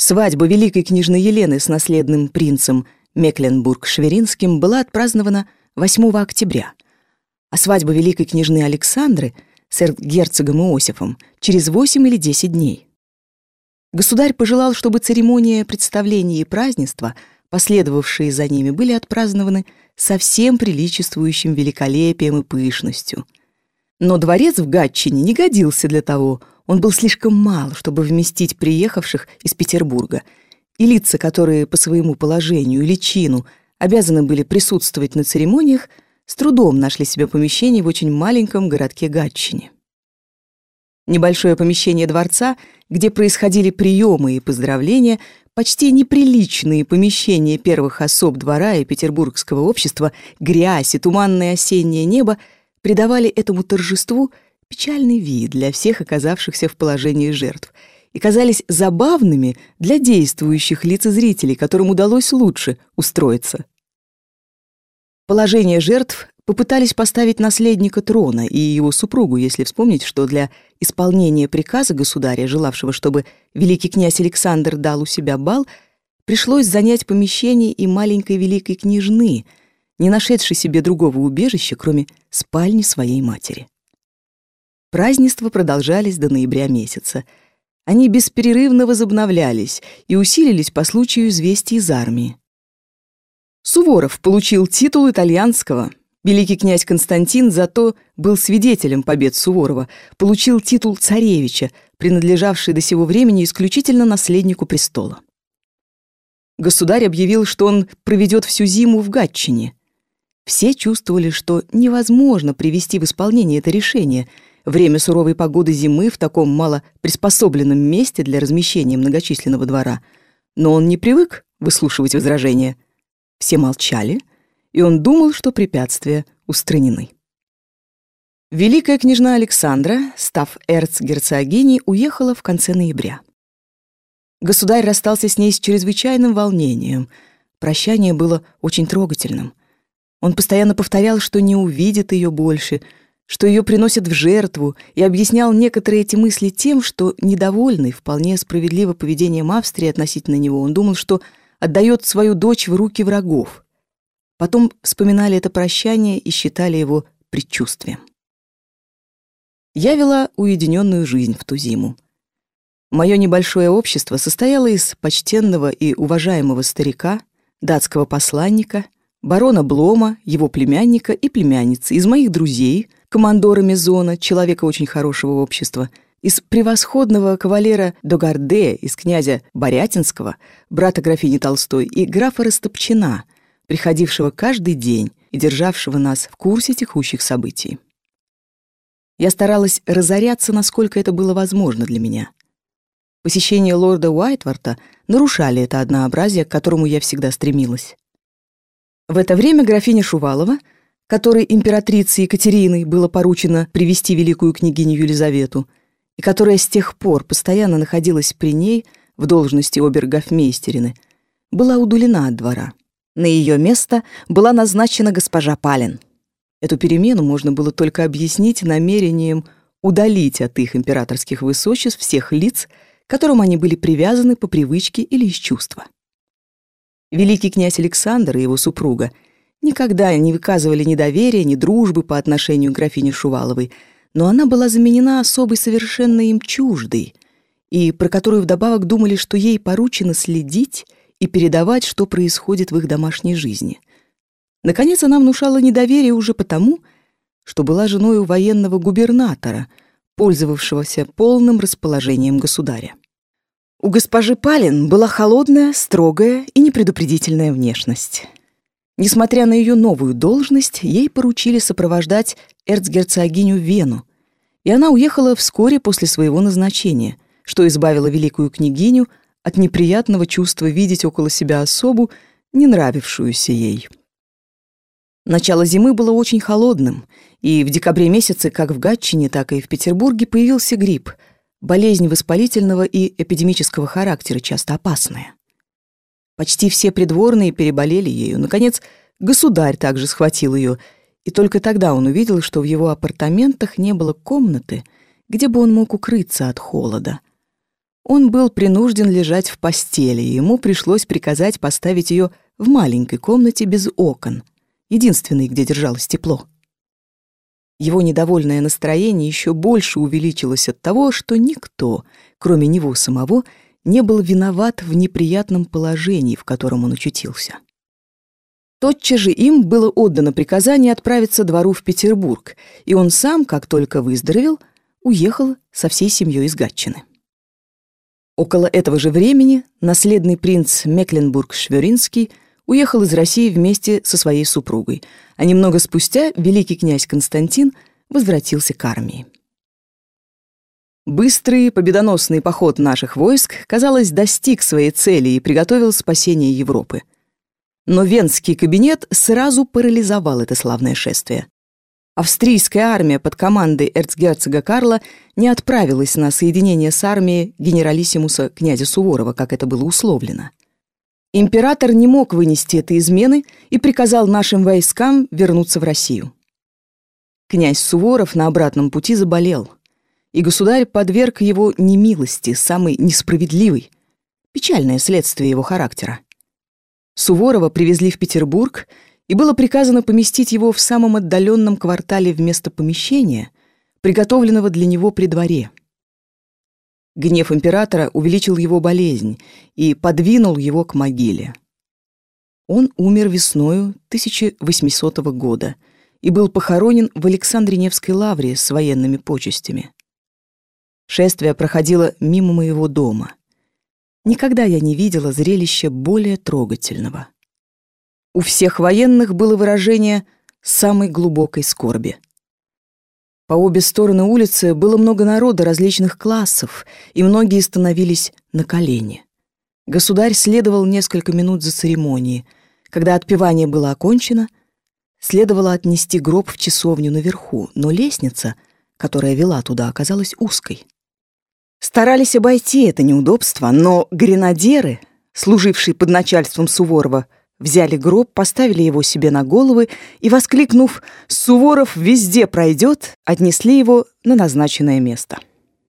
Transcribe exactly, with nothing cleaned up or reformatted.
Свадьба великой княжны Елены с наследным принцем Мекленбург-Шверинским была отпразднована восьмого октября, а свадьба великой княжны Александры с эрцгерцогом Иосифом через восемь или десять дней. Государь пожелал, чтобы церемония представления и празднества, последовавшие за ними, были отпразднованы со всем приличествующим великолепием и пышностью. Но дворец в Гатчине не годился для того, он был слишком мал, чтобы вместить приехавших из Петербурга, и лица, которые по своему положению или чину обязаны были присутствовать на церемониях, с трудом нашли себе помещение в очень маленьком городке Гатчине. Небольшое помещение дворца, где происходили приемы и поздравления, почти неприличные помещения первых особ двора и петербургского общества, грязь и туманное осеннее небо придавали этому торжеству печальный вид для всех оказавшихся в положении жертв и казались забавными для действующих лицезрителей, которым удалось лучше устроиться. Положение жертв попытались поставить наследника трона и его супругу, если вспомнить, что для исполнения приказа государя, желавшего, чтобы великий князь Александр дал у себя бал, пришлось занять помещение и маленькой великой княжны, не нашедшей себе другого убежища, кроме спальни своей матери. Празднества продолжались до ноября месяца. Они бесперерывно возобновлялись и усилились по случаю известий из армии. Суворов получил титул итальянского. Великий князь Константин зато был свидетелем побед Суворова, получил титул царевича, принадлежавший до сего времени исключительно наследнику престола. Государь объявил, что он проведет всю зиму в Гатчине. Все чувствовали, что невозможно привести в исполнение это решение. Время суровой погоды зимы в таком мало приспособленном месте для размещения многочисленного двора. Но он не привык выслушивать возражения. Все молчали, и он думал, что препятствия устранены. Великая княжна Александра, став эрцгерцогиней, уехала в конце ноября. Государь расстался с ней с чрезвычайным волнением. Прощание было очень трогательным. Он постоянно повторял, что не увидит ее больше, что ее приносят в жертву, и объяснял некоторые эти мысли тем, что, недовольный вполне справедливо поведением Австрии относительно него, он думал, что отдает свою дочь в руки врагов. Потом вспоминали это прощание и считали его предчувствием. Я вела уединенную жизнь в ту зиму. Мое небольшое общество состояло из почтенного и уважаемого старика, датского посланника, барона Блома, его племянника и племянницы, из моих друзей, командора Мезона, человека очень хорошего общества, из превосходного кавалера Догарде, из князя Борятинского, брата графини Толстой, и графа Растопчина, приходившего каждый день и державшего нас в курсе текущих событий. Я старалась разоряться, насколько это было возможно для меня. Посещения лорда Уайтворта нарушали это однообразие, к которому я всегда стремилась. В это время графиня Шувалова, которой императрице Екатериной было поручено привести великую княгиню Елизавету, и которая с тех пор постоянно находилась при ней в должности обергофмейстерины, была удалена от двора. На ее место была назначена госпожа Пален. Эту перемену можно было только объяснить намерением удалить от их императорских высочеств всех лиц, к которым они были привязаны по привычке или из чувства. Великий князь Александр и его супруга никогда не выказывали ни доверия, ни дружбы по отношению к графине Шуваловой, но она была заменена особой совершенно им чуждой, и про которую вдобавок думали, что ей поручено следить и передавать, что происходит в их домашней жизни. Наконец, она внушала недоверие уже потому, что была женой у военного губернатора, пользовавшегося полным расположением государя. У госпожи Пален была холодная, строгая и непредупредительная внешность. Несмотря на ее новую должность, ей поручили сопровождать эрцгерцогиню в Вену, и она уехала вскоре после своего назначения, что избавило великую княгиню от неприятного чувства видеть около себя особу, не нравившуюся ей. Начало зимы было очень холодным, и в декабре месяце как в Гатчине, так и в Петербурге появился грипп, болезнь воспалительного и эпидемического характера, часто опасная. Почти все придворные переболели ею. Наконец, государь также схватил ее, и только тогда он увидел, что в его апартаментах не было комнаты, где бы он мог укрыться от холода. он был принужден лежать в постели, и ему пришлось приказать поставить ее в маленькой комнате без окон, единственной, где держалось тепло. Его недовольное настроение еще больше увеличилось от того, что никто, кроме него самого, не был виноват в неприятном положении, в котором он очутился. Тотчас же им было отдано приказание отправиться двору в Петербург, и он сам, как только выздоровел, уехал со всей семьей из Гатчины. Около этого же времени наследный принц Мекленбург-Швёринский уехал из России вместе со своей супругой, а немного спустя великий князь Константин возвратился к армии. Быстрый победоносный поход наших войск, казалось, достиг своей цели и приготовил спасение Европы. Но Венский кабинет сразу парализовал это славное шествие. Австрийская армия под командой эрцгерцога Карла не отправилась на соединение с армией генералиссимуса князя Суворова, как это было условлено. Император не мог вынести этой измены и приказал нашим войскам вернуться в Россию. Князь Суворов на обратном пути заболел, и государь подверг его немилости, самой несправедливой, печальное следствие его характера. Суворова привезли в Петербург, и было приказано поместить его в самом отдаленном квартале вместо помещения, приготовленного для него при дворе. Гнев императора увеличил его болезнь и подвинул его к могиле. Он умер весною тысяча восьмисотого года и был похоронен в Александре-Невской лавре с военными почестями. Шествие проходило мимо моего дома. Никогда я не видела зрелища более трогательного. У всех военных было выражение самой глубокой скорби. По обе стороны улицы было много народа различных классов, и многие становились на колени. Государь следовал несколько минут за церемонией. Когда отпевание было окончено, следовало отнести гроб в часовню наверху, но лестница, которая вела туда, оказалась узкой. Старались обойти это неудобство, но гренадеры, служившие под начальством Суворова, взяли гроб, поставили его себе на головы и, воскликнув «Суворов везде пройдет», отнесли его на назначенное место.